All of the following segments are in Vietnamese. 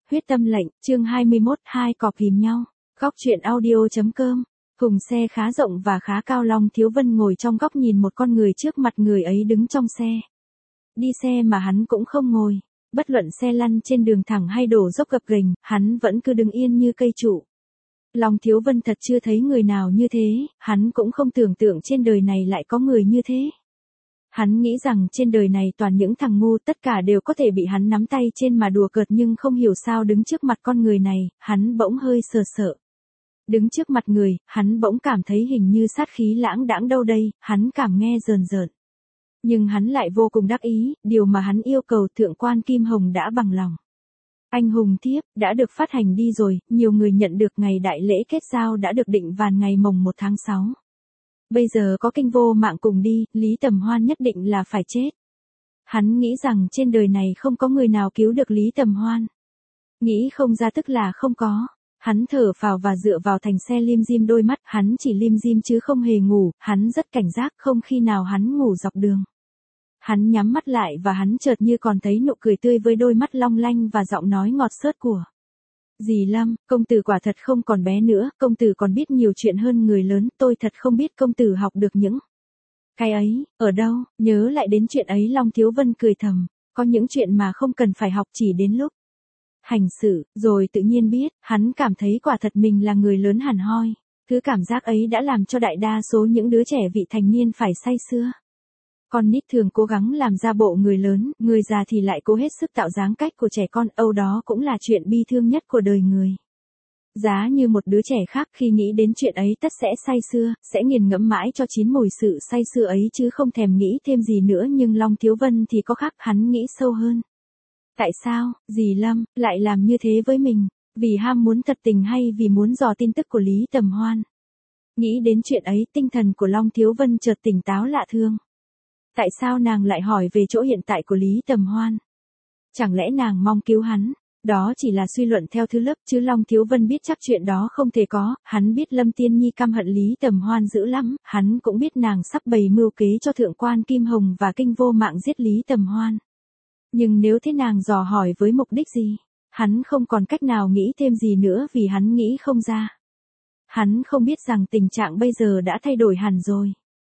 Huyết tâm lệnh, chương 21, hai cọp ghìm nhau. Góc truyện audio.com. Cùng xe khá rộng và khá cao, Long Thiếu Vân ngồi trong góc nhìn một con người trước mặt, người ấy đứng trong xe. Đi xe mà hắn cũng không ngồi. Bất luận xe lăn trên đường thẳng hay đổ dốc gập ghềnh, hắn vẫn cứ đứng yên như cây trụ. Long Thiếu Vân thật chưa thấy người nào như thế, hắn cũng không tưởng tượng trên đời này lại có người như thế. Hắn nghĩ rằng trên đời này toàn những thằng ngu, tất cả đều có thể bị hắn nắm tay trên mà đùa cợt, nhưng không hiểu sao đứng trước mặt con người này, hắn bỗng hơi sợ. Đứng trước mặt người, hắn bỗng cảm thấy hình như sát khí lãng đãng đâu đây, hắn cảm nghe rờn rợn. Nhưng hắn lại vô cùng đắc ý, điều mà hắn yêu cầu thượng quan Kim Hồng đã bằng lòng. Anh hùng thiếp đã được phát hành đi rồi, nhiều người nhận được, ngày đại lễ kết giao đã được định vào ngày mồng 1 tháng 6. Bây giờ có Kinh Vô Mạng cùng đi, Lý Tầm Hoan nhất định là phải chết. Hắn nghĩ rằng trên đời này không có người nào cứu được Lý Tầm Hoan. Nghĩ không ra tức là không có. Hắn thở phào và dựa vào thành xe lim dim đôi mắt, hắn chỉ lim dim chứ không hề ngủ, hắn rất cảnh giác, không khi nào hắn ngủ dọc đường. Hắn nhắm mắt lại và hắn chợt như còn thấy nụ cười tươi với đôi mắt long lanh và giọng nói ngọt xớt của dì Lâm. Công tử quả thật không còn bé nữa, công tử còn biết nhiều chuyện hơn người lớn, tôi thật không biết công tử học được những cái ấy, ở đâu. Nhớ lại đến chuyện ấy, Long Thiếu Vân cười thầm, có những chuyện mà không cần phải học, chỉ đến lúc hành xử, rồi tự nhiên biết. Hắn cảm thấy quả thật mình là người lớn hẳn hoi. Thứ cảm giác ấy đã làm cho đại đa số những đứa trẻ vị thành niên phải say sưa. Con nít thường cố gắng làm ra bộ người lớn, người già thì lại cố hết sức tạo dáng cách của trẻ con, âu đó cũng là chuyện bi thương nhất của đời người. Giá như một đứa trẻ khác khi nghĩ đến chuyện ấy tất sẽ say sưa, sẽ nghiền ngẫm mãi cho chín mùi sự say sưa ấy chứ không thèm nghĩ thêm gì nữa, nhưng Long Thiếu Vân thì có khác, hắn nghĩ sâu hơn. Tại sao, dì Lâm, lại làm như thế với mình? Vì ham muốn thật tình hay vì muốn dò tin tức của Lý Tầm Hoan? Nghĩ đến chuyện ấy, tinh thần của Long Thiếu Vân chợt tỉnh táo lạ thường. Tại sao nàng lại hỏi về chỗ hiện tại của Lý Tầm Hoan? Chẳng lẽ nàng mong cứu hắn? Đó chỉ là suy luận theo thứ lớp, chứ Long Thiếu Vân biết chắc chuyện đó không thể có. Hắn biết Lâm Tiên Nhi căm hận Lý Tầm Hoan dữ lắm, hắn cũng biết nàng sắp bày mưu kế cho thượng quan Kim Hồng và Kinh Vô Mạng giết Lý Tầm Hoan. Nhưng nếu thế nàng dò hỏi với mục đích gì? Hắn không còn cách nào nghĩ thêm gì nữa vì hắn nghĩ không ra. Hắn không biết rằng tình trạng bây giờ đã thay đổi hẳn rồi.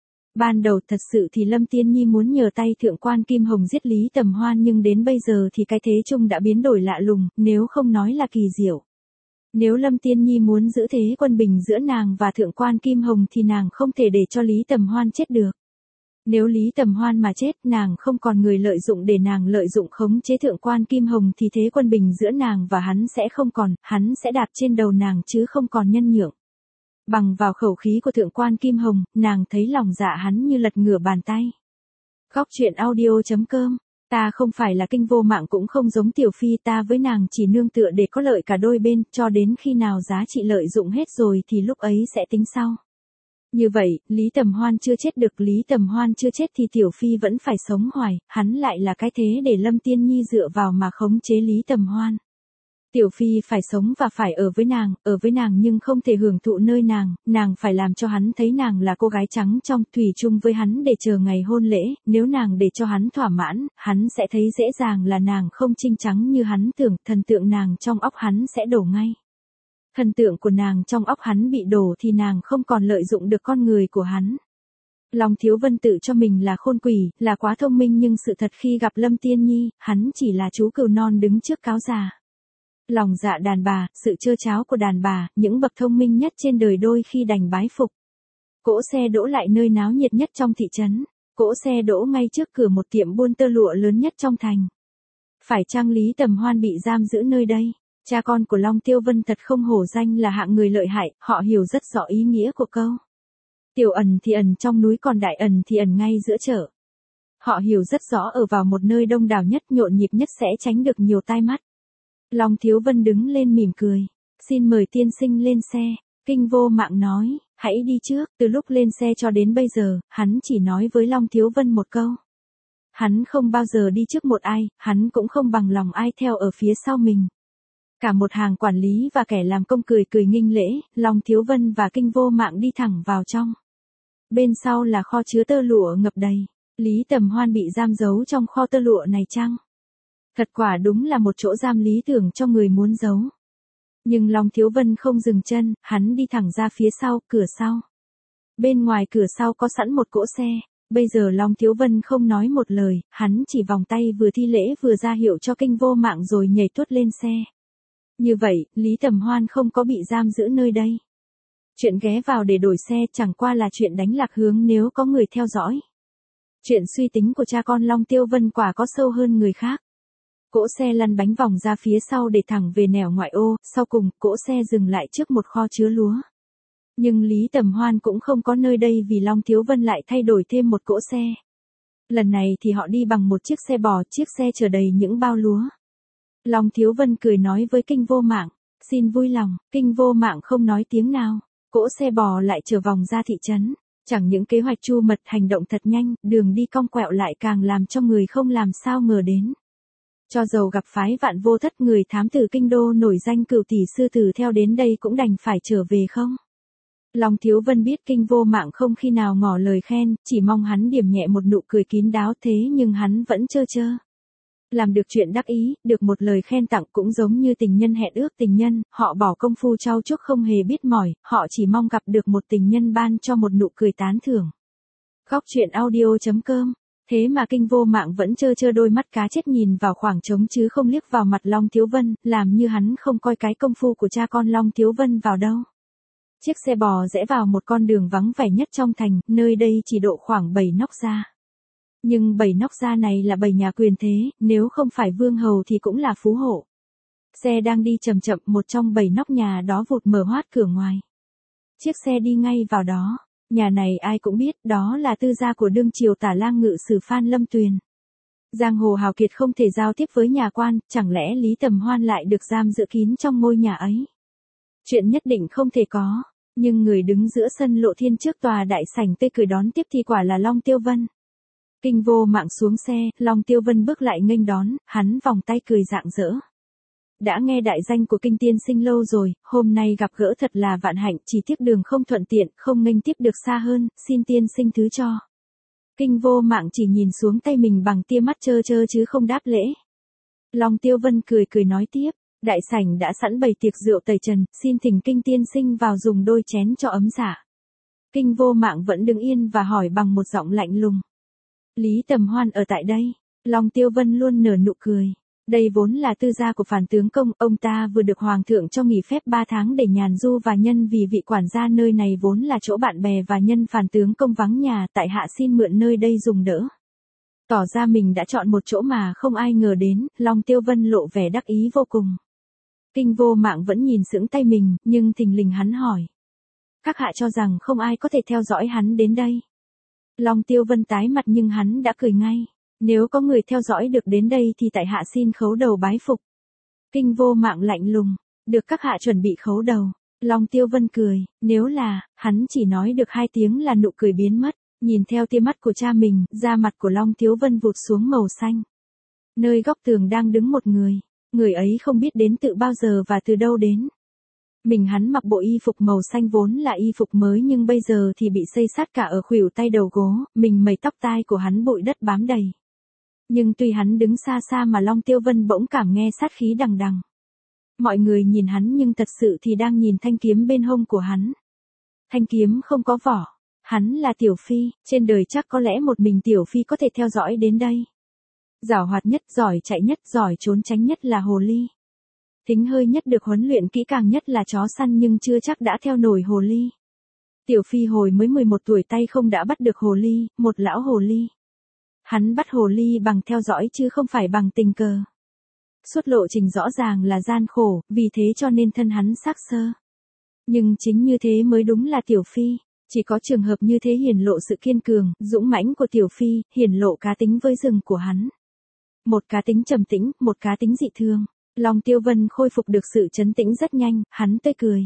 Ban đầu thật sự thì Lâm Tiên Nhi muốn nhờ tay thượng quan Kim Hồng giết Lý Tầm Hoan, nhưng đến bây giờ thì cái thế chung đã biến đổi lạ lùng, nếu không nói là kỳ diệu. Nếu Lâm Tiên Nhi muốn giữ thế quân bình giữa nàng và thượng quan Kim Hồng thì nàng không thể để cho Lý Tầm Hoan chết được. Nếu Lý Tầm Hoan mà chết, nàng không còn người lợi dụng để nàng lợi dụng khống chế thượng quan Kim Hồng thì thế quân bình giữa nàng và hắn sẽ không còn, hắn sẽ đạp trên đầu nàng chứ không còn nhân nhượng. Bằng vào khẩu khí của thượng quan Kim Hồng, nàng thấy lòng dạ hắn như lật ngửa bàn tay. Góc truyện audio.com. Ta không phải là Kinh Vô Mạng, cũng không giống Tiểu Phi, ta với nàng chỉ nương tựa để có lợi cả đôi bên, cho đến khi nào giá trị lợi dụng hết rồi thì lúc ấy sẽ tính sau. Như vậy, Lý Tầm Hoan chưa chết được, Lý Tầm Hoan chưa chết thì Tiểu Phi vẫn phải sống hoài, hắn lại là cái thế để Lâm Tiên Nhi dựa vào mà khống chế Lý Tầm Hoan. Tiểu Phi phải sống và phải ở với nàng nhưng không thể hưởng thụ nơi nàng phải làm cho hắn thấy nàng là cô gái trắng trong, thủy chung với hắn để chờ ngày hôn lễ, nếu nàng để cho hắn thỏa mãn, hắn sẽ thấy dễ dàng là nàng không trinh trắng như hắn tưởng, thần tượng nàng trong óc hắn sẽ đổ ngay. Thần tượng của nàng trong óc hắn bị đổ thì nàng không còn lợi dụng được con người của hắn. Long Thiếu Vân tự cho mình là khôn quỷ, là quá thông minh, nhưng sự thật khi gặp Lâm Tiên Nhi, hắn chỉ là chú cừu non đứng trước cáo già. Lòng dạ đàn bà, sự trơ tráo của đàn bà, những bậc thông minh nhất trên đời đôi khi đành bái phục. Cỗ xe đỗ lại nơi náo nhiệt nhất trong thị trấn. Cỗ xe đỗ ngay trước cửa một tiệm buôn tơ lụa lớn nhất trong thành. Phải chăng Lý Tầm Hoan bị giam giữ nơi đây? Cha con của Long Tiêu Vân thật không hổ danh là hạng người lợi hại, họ hiểu rất rõ ý nghĩa của câu tiểu ẩn thì ẩn trong núi, còn đại ẩn thì ẩn ngay giữa chợ. Họ hiểu rất rõ ở vào một nơi đông đảo nhất, nhộn nhịp nhất sẽ tránh được nhiều tai mắt. Long Thiếu Vân đứng lên mỉm cười. Xin mời tiên sinh lên xe. Kinh Vô Mạng nói, hãy đi trước. Từ lúc lên xe cho đến bây giờ, hắn chỉ nói với Long Thiếu Vân một câu. Hắn không bao giờ đi trước một ai, hắn cũng không bằng lòng ai theo ở phía sau mình. Cả một hàng quản lý và kẻ làm công cười cười nghinh lễ, Long Thiếu Vân và Kinh Vô Mạng đi thẳng vào trong. Bên sau là kho chứa tơ lụa ngập đầy. Lý Tầm Hoan bị giam giấu trong kho tơ lụa này chăng? Thật quả đúng là một chỗ giam lý tưởng cho người muốn giấu. Nhưng Long Thiếu Vân không dừng chân, hắn đi thẳng ra phía sau, cửa sau. Bên ngoài cửa sau có sẵn một cỗ xe. Bây giờ Long Thiếu Vân không nói một lời, hắn chỉ vòng tay vừa thi lễ vừa ra hiệu cho Kinh Vô Mạng rồi nhảy tuốt lên xe. Như vậy, Lý Tầm Hoan không có bị giam giữ nơi đây. Chuyện ghé vào để đổi xe chẳng qua là chuyện đánh lạc hướng nếu có người theo dõi. Chuyện suy tính của cha con Long Tiêu Vân quả có sâu hơn người khác. Cỗ xe lăn bánh vòng ra phía sau để thẳng về nẻo ngoại ô, sau cùng, cỗ xe dừng lại trước một kho chứa lúa. Nhưng Lý Tầm Hoan cũng không có nơi đây vì Long Thiếu Vân lại thay đổi thêm một cỗ xe. Lần này thì họ đi bằng một chiếc xe bò, chiếc xe chở đầy những bao lúa. Long Thiếu Vân cười nói với Kinh Vô Mạng, xin vui lòng, Kinh Vô Mạng không nói tiếng nào. Cỗ xe bò lại trở vòng ra thị trấn. Chẳng những kế hoạch chu mật hành động thật nhanh, đường đi cong quẹo lại càng làm cho người không làm sao ngờ đến. Cho dầu gặp phái Vạn Vô Thất, người thám tử kinh đô nổi danh Cửu Tỷ sư tử theo đến đây cũng đành phải trở về không. Long Thiếu Vân biết Kinh Vô Mạng không khi nào ngỏ lời khen, chỉ mong hắn điểm nhẹ một nụ cười kín đáo, thế nhưng hắn vẫn trơ trơ. Làm được chuyện đắc ý, được một lời khen tặng cũng giống như tình nhân hẹn ước tình nhân, họ bỏ công phu trau chuốt không hề biết mỏi, họ chỉ mong gặp được một tình nhân ban cho một nụ cười tán thưởng. Góc truyện audio.com. Thế mà Kinh Vô Mạng vẫn trơ trơ đôi mắt cá chết nhìn vào khoảng trống chứ không liếc vào mặt Long Thiếu Vân, làm như hắn không coi cái công phu của cha con Long Thiếu Vân vào đâu. Chiếc xe bò rẽ vào một con đường vắng vẻ nhất trong thành, nơi đây chỉ độ khoảng 7 nóc gia. Nhưng 7 nóc gia này là 7 nhà quyền thế, nếu không phải vương hầu thì cũng là phú hộ. Xe đang đi chậm chậm, một trong 7 nóc nhà đó vụt mở hoát cửa ngoài. Chiếc xe đi ngay vào đó. Nhà này ai cũng biết, đó là tư gia của đương triều Tả Lang Ngự sử Phan Lâm Tuyền. Giang hồ hào kiệt không thể giao tiếp với nhà quan, chẳng lẽ Lý Tầm Hoan lại được giam giữ kín trong ngôi nhà ấy? Chuyện nhất định không thể có, nhưng người đứng giữa sân Lộ Thiên trước tòa đại sảnh tươi cười đón tiếp thì quả là Long Tiêu Vân. Kinh Vô Mạng xuống xe, Long Tiêu Vân bước lại nghênh đón, hắn vòng tay cười rạng rỡ. Đã nghe đại danh của Kinh tiên sinh lâu rồi, hôm nay gặp gỡ thật là vạn hạnh, chỉ tiếc đường không thuận tiện, không nghênh tiếp được xa hơn, xin tiên sinh thứ cho. Kinh Vô Mạng chỉ nhìn xuống tay mình bằng tia mắt trơ trơ chứ không đáp lễ. Long Tiêu Vân cười cười nói tiếp, đại sảnh đã sẵn bày tiệc rượu tẩy trần, xin thỉnh Kinh tiên sinh vào dùng đôi chén cho ấm dạ. Kinh Vô Mạng vẫn đứng yên và hỏi bằng một giọng lạnh lùng. Lý Tầm Hoan ở tại đây. Long Tiêu Vân luôn nở nụ cười. Đây vốn là tư gia của Phàn tướng công, ông ta vừa được hoàng thượng cho nghỉ phép 3 tháng để nhàn du và nhân vì vị quản gia nơi này vốn là chỗ bạn bè và nhân Phàn tướng công vắng nhà, tại hạ xin mượn nơi đây dùng đỡ. Tỏ ra mình đã chọn một chỗ mà không ai ngờ đến, Long Tiêu Vân lộ vẻ đắc ý vô cùng. Kinh Vô Mạng vẫn nhìn sững tay mình, nhưng thình lình hắn hỏi. Các hạ cho rằng không ai có thể theo dõi hắn đến đây. Long Tiêu Vân tái mặt nhưng hắn đã cười ngay. Nếu có người theo dõi được đến đây thì tại hạ xin khấu đầu bái phục. Kinh Vô Mạng lạnh lùng, được các hạ chuẩn bị khấu đầu. Long Tiêu Vân cười, nếu là, hắn chỉ nói được 2 tiếng là nụ cười biến mất, nhìn theo tia mắt của cha mình, da mặt của Long Tiêu Vân vụt xuống màu xanh. Nơi góc tường đang đứng một người ấy không biết đến từ bao giờ và từ đâu đến. Mình hắn mặc bộ y phục màu xanh vốn là y phục mới nhưng bây giờ thì bị xây sát cả ở khuỷu tay đầu gối, mình mẩy tóc tai của hắn bụi đất bám đầy. Nhưng tuy hắn đứng xa xa mà Long Tiêu Vân bỗng cảm nghe sát khí đằng đằng. Mọi người nhìn hắn nhưng thật sự thì đang nhìn thanh kiếm bên hông của hắn. Thanh kiếm không có vỏ. Hắn là Tiểu Phi, trên đời chắc có lẽ một mình Tiểu Phi có thể theo dõi đến đây. Giảo hoạt nhất, giỏi chạy nhất, giỏi trốn tránh nhất là hồ ly. Thính hơi nhất, được huấn luyện kỹ càng nhất là chó săn nhưng chưa chắc đã theo nổi hồ ly. Tiểu Phi hồi mới 11 tuổi tay không đã bắt được hồ ly, một lão hồ ly. Hắn bắt hồ ly bằng theo dõi chứ không phải bằng tình cờ. Suốt lộ trình rõ ràng là gian khổ, vì thế cho nên thân hắn xác sơ. Nhưng chính như thế mới đúng là Tiểu Phi, chỉ có trường hợp như thế hiển lộ sự kiên cường, dũng mãnh của Tiểu Phi, hiển lộ cá tính với rừng của hắn. Một cá tính trầm tĩnh, một cá tính dị thương. Long Tiêu Vân khôi phục được sự trấn tĩnh rất nhanh, hắn tươi cười.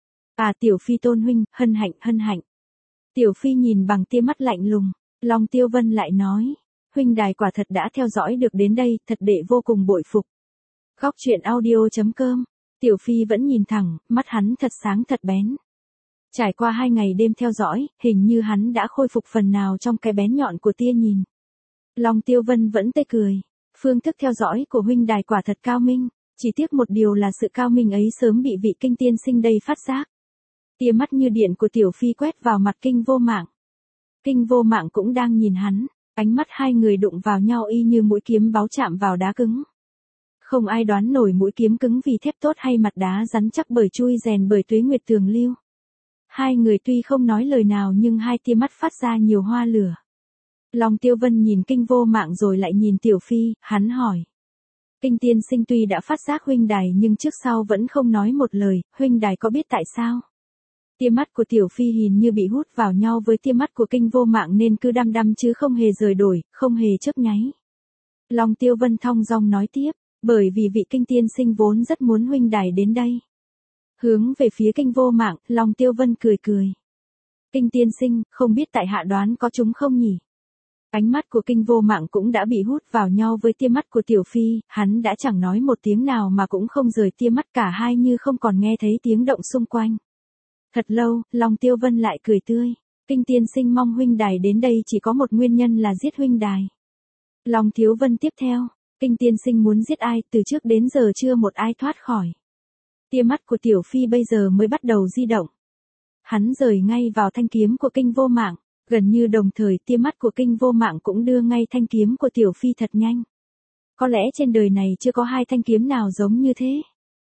À Tiểu Phi tôn huynh, hân hạnh, hân hạnh. Tiểu Phi nhìn bằng tia mắt lạnh lùng, Long Tiêu Vân lại nói. Huynh đài quả thật đã theo dõi được đến đây, thật đệ vô cùng bội phục. Góc truyện audio.com. Tiểu Phi vẫn nhìn thẳng, mắt hắn thật sáng thật bén. Trải qua 2 ngày đêm theo dõi, hình như hắn đã khôi phục phần nào trong cái bén nhọn của tia nhìn. Long Tiêu Vân vẫn tươi cười. Phương thức theo dõi của huynh đài quả thật cao minh, chỉ tiếc một điều là sự cao minh ấy sớm bị vị Kinh tiên sinh đây phát giác. Tia mắt như điện của Tiểu Phi quét vào mặt Kinh Vô Mạng. Kinh Vô Mạng cũng đang nhìn hắn, ánh mắt hai người đụng vào nhau y như mũi kiếm báu chạm vào đá cứng. Không ai đoán nổi mũi kiếm cứng vì thép tốt hay mặt đá rắn chắc bởi chui rèn bởi tuế nguyệt tường lưu. Hai người tuy không nói lời nào nhưng hai tia mắt phát ra nhiều hoa lửa. Long Tiêu Vân nhìn Kinh Vô Mạng rồi lại nhìn Tiểu Phi, hắn hỏi. Kinh tiên sinh tuy đã phát giác huynh đài nhưng trước sau vẫn không nói một lời, huynh đài có biết tại sao? Tia mắt của Tiểu Phi hình như bị hút vào nhau với tia mắt của Kinh Vô Mạng nên cứ đăm đăm chứ không hề rời đổi, không hề chớp nháy. Long Tiêu Vân thong dong nói tiếp, bởi vì vị Kinh tiên sinh vốn rất muốn huynh đài đến đây. Hướng về phía Kinh Vô Mạng, Long Tiêu Vân cười cười. Kinh tiên sinh, không biết tại hạ đoán có chúng không nhỉ? Ánh mắt của Kinh Vô Mạng cũng đã bị hút vào nhau với tia mắt của Tiểu Phi, hắn đã chẳng nói một tiếng nào mà cũng không rời tia mắt, cả hai như không còn nghe thấy tiếng động xung quanh. Thật lâu, Long Tiêu Vân lại cười tươi. Kinh tiên sinh mong huynh đài đến đây chỉ có một nguyên nhân là giết huynh đài. Long Thiếu Vân tiếp theo, Kinh tiên sinh muốn giết ai, từ trước đến giờ chưa một ai thoát khỏi. Tia mắt của Tiểu Phi bây giờ mới bắt đầu di động. Hắn rời ngay vào thanh kiếm của Kinh Vô Mạng, gần như đồng thời tia mắt của Kinh Vô Mạng cũng đưa ngay thanh kiếm của Tiểu Phi thật nhanh. Có lẽ trên đời này chưa có hai thanh kiếm nào giống như thế.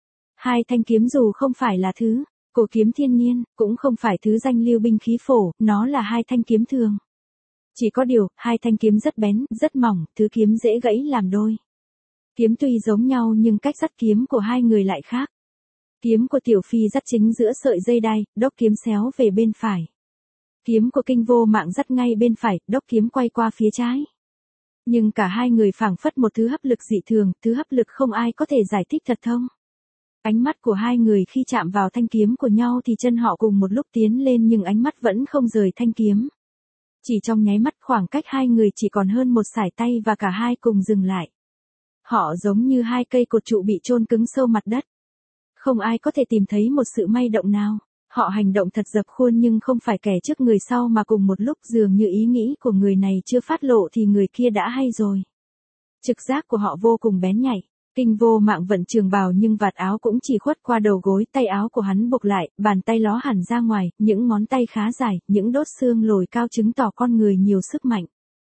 Hai thanh kiếm dù không phải là thứ cổ kiếm thiên niên, cũng không phải thứ danh lưu binh khí phổ, nó là hai thanh kiếm thường. Chỉ có điều, hai thanh kiếm rất bén, rất mỏng, thứ kiếm dễ gãy làm đôi. Kiếm tuy giống nhau nhưng cách dắt kiếm của hai người lại khác. Kiếm của Tiểu Phi dắt chính giữa sợi dây đai, đốc kiếm xéo về bên phải. Kiếm của Kinh Vô Mạng dắt ngay bên phải, đốc kiếm quay qua phía trái. Nhưng cả hai người phảng phất một thứ hấp lực dị thường, thứ hấp lực không ai có thể giải thích thật thông. Ánh mắt của hai người khi chạm vào thanh kiếm của nhau thì chân họ cùng một lúc tiến lên nhưng ánh mắt vẫn không rời thanh kiếm. Chỉ trong nháy mắt khoảng cách hai người chỉ còn hơn một sải tay và cả hai cùng dừng lại. Họ giống như hai cây cột trụ bị chôn cứng sâu mặt đất. Không ai có thể tìm thấy một sự may động nào. Họ hành động thật dập khuôn nhưng không phải kẻ trước người sau mà cùng một lúc, dường như ý nghĩ của người này chưa phát lộ thì người kia đã hay rồi. Trực giác của họ vô cùng bén nhạy. Kinh Vô Mạng vận trường bào nhưng vạt áo cũng chỉ khuất qua đầu gối, tay áo của hắn buộc lại, bàn tay ló hẳn ra ngoài, những ngón tay khá dài, những đốt xương lồi cao chứng tỏ con người nhiều sức mạnh.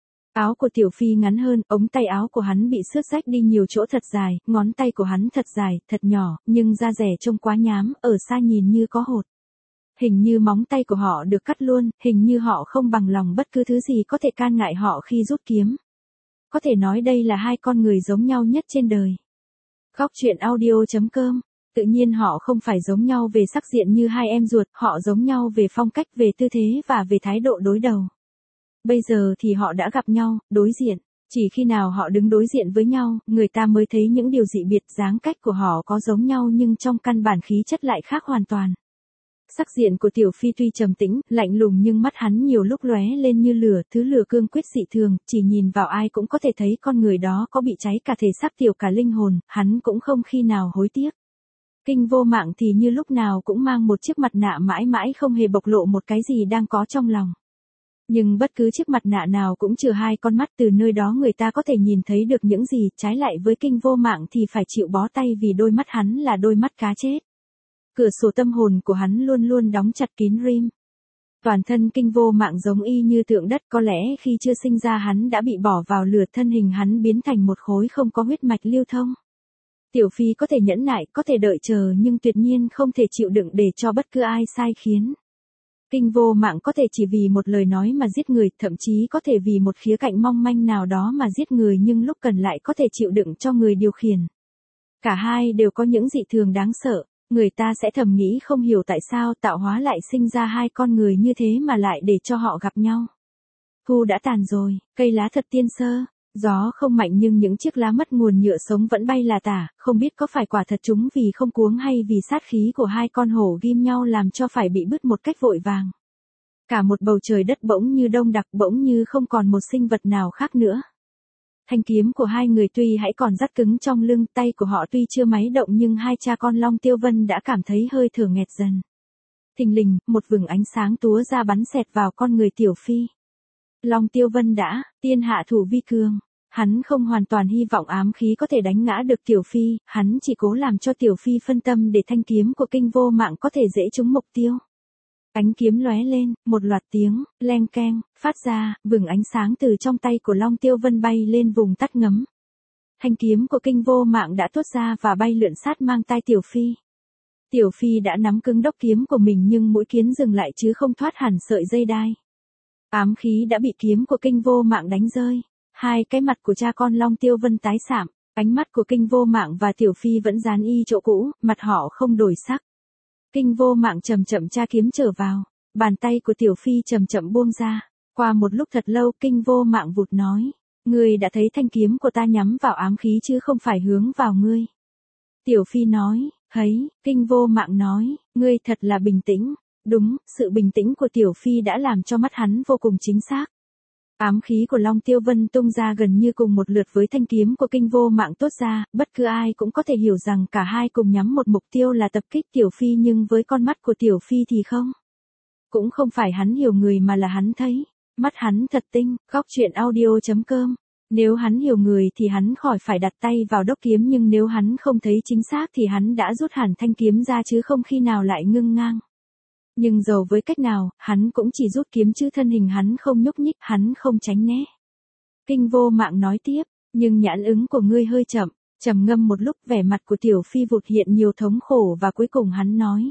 Áo của Tiểu Phi ngắn hơn, ống tay áo của hắn bị xước rách đi nhiều chỗ thật dài, ngón tay của hắn thật dài, thật nhỏ, nhưng da rẻ trông quá nhám, ở xa nhìn như có hột. Hình như móng tay của họ được cắt luôn, hình như họ không bằng lòng bất cứ thứ gì có thể can ngại họ khi rút kiếm. Có thể nói đây là hai con người giống nhau nhất trên đời. Góc truyện audio.com. Tự nhiên họ không phải giống nhau về sắc diện như hai em ruột, họ giống nhau về phong cách, về tư thế và về thái độ đối đầu. Bây giờ thì họ đã gặp nhau, đối diện. Chỉ khi nào họ đứng đối diện với nhau, người ta mới thấy những điều dị biệt, dáng cách của họ có giống nhau nhưng trong căn bản khí chất lại khác hoàn toàn. Sắc diện của Tiểu Phi tuy trầm tĩnh, lạnh lùng nhưng mắt hắn nhiều lúc lóe lên như lửa, thứ lửa cương quyết dị thường, chỉ nhìn vào ai cũng có thể thấy con người đó có bị cháy cả thể xác tiểu cả linh hồn, hắn cũng không khi nào hối tiếc. Kinh Vô Mạng thì như lúc nào cũng mang một chiếc mặt nạ mãi mãi không hề bộc lộ một cái gì đang có trong lòng. Nhưng bất cứ chiếc mặt nạ nào cũng chừa hai con mắt, từ nơi đó người ta có thể nhìn thấy được những gì, trái lại với Kinh Vô Mạng thì phải chịu bó tay vì đôi mắt hắn là đôi mắt cá chết. Cửa sổ tâm hồn của hắn luôn luôn đóng chặt kín rim. Toàn thân Kinh Vô Mạng giống y như tượng đất, có lẽ khi chưa sinh ra hắn đã bị bỏ vào lửa, thân hình hắn biến thành một khối không có huyết mạch lưu thông. Tiểu Phi có thể nhẫn nại, có thể đợi chờ nhưng tuyệt nhiên không thể chịu đựng để cho bất cứ ai sai khiến. Kinh Vô Mạng có thể chỉ vì một lời nói mà giết người, thậm chí có thể vì một khía cạnh mong manh nào đó mà giết người, nhưng lúc cần lại có thể chịu đựng cho người điều khiển. Cả hai đều có những dị thường đáng sợ. Người ta sẽ thầm nghĩ không hiểu tại sao tạo hóa lại sinh ra hai con người như thế mà lại để cho họ gặp nhau. Thu đã tàn rồi, cây lá thật tiên sơ, gió không mạnh nhưng những chiếc lá mất nguồn nhựa sống vẫn bay là tả, không biết có phải quả thật chúng vì không cuống hay vì sát khí của hai con hổ ghim nhau làm cho phải bị bứt một cách vội vàng. Cả một bầu trời đất bỗng như đông đặc, bỗng như không còn một sinh vật nào khác nữa. Thanh kiếm của hai người tuy hãy còn dắt cứng trong lưng, tay của họ tuy chưa máy động nhưng hai cha con Long Tiêu Vân đã cảm thấy hơi thở nghẹt dần. Thình lình, một vầng ánh sáng túa ra bắn xẹt vào con người Tiểu Phi. Long Tiêu Vân đã, tiên hạ thủ vi cường. Hắn không hoàn toàn hy vọng ám khí có thể đánh ngã được Tiểu Phi, hắn chỉ cố làm cho Tiểu Phi phân tâm để thanh kiếm của Kinh Vô Mạng có thể dễ trúng mục tiêu. Ánh kiếm lóe lên, một loạt tiếng, leng keng, phát ra, vừng ánh sáng từ trong tay của Long Tiêu Vân bay lên vùng tắt ngấm. Thanh kiếm của Kinh Vô Mạng đã tuốt ra và bay lượn sát mang tai Tiểu Phi. Tiểu Phi đã nắm cứng đốc kiếm của mình nhưng mũi kiếm dừng lại chứ không thoát hẳn sợi dây đai. Ám khí đã bị kiếm của Kinh Vô Mạng đánh rơi. Hai cái mặt của cha con Long Tiêu Vân tái sạm, ánh mắt của Kinh Vô Mạng và Tiểu Phi vẫn dán y chỗ cũ, mặt họ không đổi sắc. Kinh Vô Mạng chậm chậm tra kiếm trở vào, bàn tay của Tiểu Phi chậm chậm buông ra. Qua một lúc thật lâu Kinh Vô Mạng vụt nói, ngươi đã thấy thanh kiếm của ta nhắm vào ám khí chứ không phải hướng vào ngươi. Tiểu Phi nói, thấy. Kinh Vô Mạng nói, ngươi thật là bình tĩnh. Đúng, sự bình tĩnh của Tiểu Phi đã làm cho mắt hắn vô cùng chính xác. Ám khí của Long Tiêu Vân tung ra gần như cùng một lượt với thanh kiếm của Kinh Vô Mạng tốt ra, bất cứ ai cũng có thể hiểu rằng cả hai cùng nhắm một mục tiêu là tập kích Tiểu Phi, nhưng với con mắt của Tiểu Phi thì không. Cũng không phải hắn hiểu người mà là hắn thấy. Mắt hắn thật tinh. Góc truyện audio.com. Nếu hắn hiểu người thì hắn khỏi phải đặt tay vào đốc kiếm, nhưng nếu hắn không thấy chính xác thì hắn đã rút hẳn thanh kiếm ra chứ không khi nào lại ngưng ngang. Nhưng dầu với cách nào, hắn cũng chỉ rút kiếm chứ thân hình hắn không nhúc nhích, hắn không tránh né. Kinh Vô Mạng nói tiếp, nhưng nhãn ứng của ngươi hơi chậm. Trầm ngâm một lúc, vẻ mặt của Tiểu Phi vụt hiện nhiều thống khổ và cuối cùng hắn nói.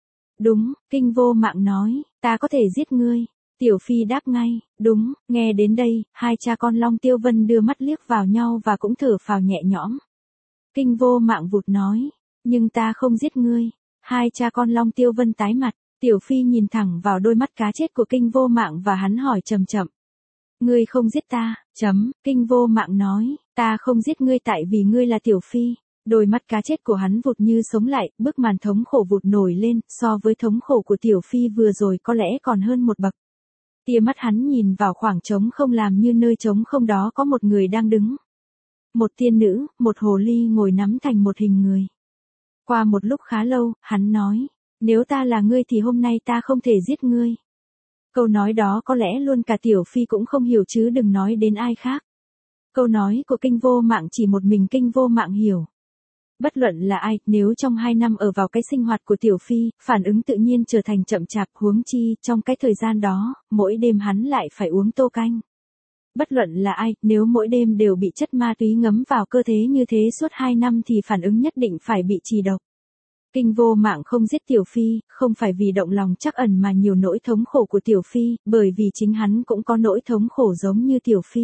Đúng. Kinh Vô Mạng nói, ta có thể giết ngươi. Tiểu Phi đáp ngay, đúng. Nghe đến đây, hai cha con Long Tiêu Vân đưa mắt liếc vào nhau và cũng thở phào nhẹ nhõm. Kinh Vô Mạng vụt nói, nhưng ta không giết ngươi. Hai cha con Long Tiêu Vân tái mặt. Tiểu Phi nhìn thẳng vào đôi mắt cá chết của Kinh Vô Mạng và hắn hỏi chậm chậm. Ngươi không giết ta, Kinh Vô Mạng nói, ta không giết ngươi tại vì ngươi là Tiểu Phi. Đôi mắt cá chết của hắn vụt như sống lại, bức màn thống khổ vụt nổi lên, so với thống khổ của Tiểu Phi vừa rồi có lẽ còn hơn một bậc. Tia mắt hắn nhìn vào khoảng trống không, làm như nơi trống không đó có một người đang đứng. Một tiên nữ, một hồ ly ngồi nắm thành một hình người. Qua một lúc khá lâu, hắn nói. Nếu ta là ngươi thì hôm nay ta không thể giết ngươi. Câu nói đó có lẽ luôn cả Tiểu Phi cũng không hiểu chứ đừng nói đến ai khác. Câu nói của Kinh Vô Mạng chỉ một mình Kinh Vô Mạng hiểu. Bất luận là ai, nếu trong 2 năm ở vào cái sinh hoạt của Tiểu Phi, phản ứng tự nhiên trở thành chậm chạp, huống chi, trong cái thời gian đó, mỗi đêm hắn lại phải uống tô canh. Bất luận là ai, nếu mỗi đêm đều bị chất ma túy ngấm vào cơ thể như thế suốt 2 năm thì phản ứng nhất định phải bị trì độc. Kinh Vô Mạng không giết Tiểu Phi, không phải vì động lòng trắc ẩn mà nhiều nỗi thống khổ của Tiểu Phi, bởi vì chính hắn cũng có nỗi thống khổ giống như Tiểu Phi.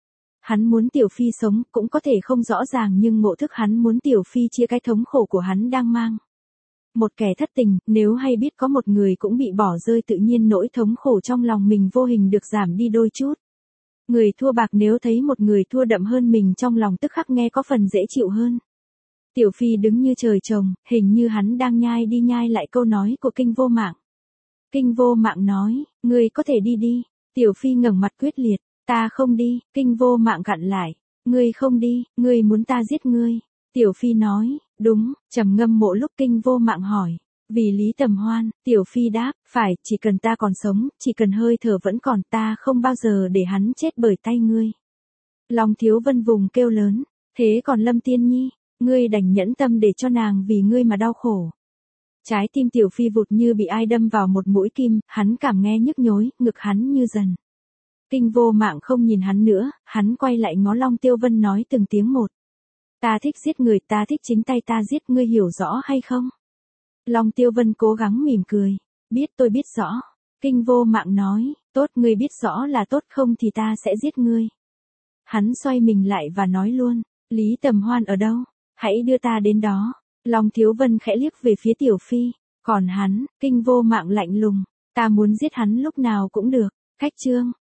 Hắn muốn Tiểu Phi sống, cũng có thể không rõ ràng nhưng ngộ thức hắn muốn Tiểu Phi chia cái thống khổ của hắn đang mang. Một kẻ thất tình, nếu hay biết có một người cũng bị bỏ rơi tự nhiên nỗi thống khổ trong lòng mình vô hình được giảm đi đôi chút. Người thua bạc nếu thấy một người thua đậm hơn mình trong lòng tức khắc nghe có phần dễ chịu hơn. Tiểu Phi đứng như trời trồng, hình như hắn đang nhai đi nhai lại câu nói của Kinh Vô Mạng. Kinh Vô Mạng nói, ngươi có thể đi đi. Tiểu Phi ngẩng mặt quyết liệt, ta không đi. Kinh Vô Mạng gặn lại, ngươi không đi, ngươi muốn ta giết ngươi. Tiểu Phi nói, đúng. Trầm ngâm một lúc Kinh Vô Mạng hỏi, vì Lý Tầm Hoan. Tiểu Phi đáp, phải, chỉ cần ta còn sống, chỉ cần hơi thở vẫn còn, ta không bao giờ để hắn chết bởi tay ngươi. Long Thiếu Vân vùng kêu lớn, thế còn Lâm Tiên Nhi? Ngươi đành nhẫn tâm để cho nàng vì ngươi mà đau khổ. Trái tim Tiểu Phi vụt như bị ai đâm vào một mũi kim, hắn cảm nghe nhức nhối, ngực hắn như dần. Kinh Vô Mạng không nhìn hắn nữa, hắn quay lại ngó Long Tiêu Vân nói từng tiếng một. Ta thích giết người, ta thích chính tay ta giết, ngươi hiểu rõ hay không? Long Tiêu Vân cố gắng mỉm cười. Biết, tôi biết rõ. Kinh Vô Mạng nói, tốt, ngươi biết rõ là tốt, không thì ta sẽ giết ngươi. Hắn xoay mình lại và nói luôn, Lý Tầm Hoan ở đâu? Hãy đưa ta đến đó. Long Thiếu Vân khẽ liếc về phía Tiểu Phi. Còn hắn, Kinh Vô Mạng lạnh lùng. Ta muốn giết hắn lúc nào cũng được. Khách chương.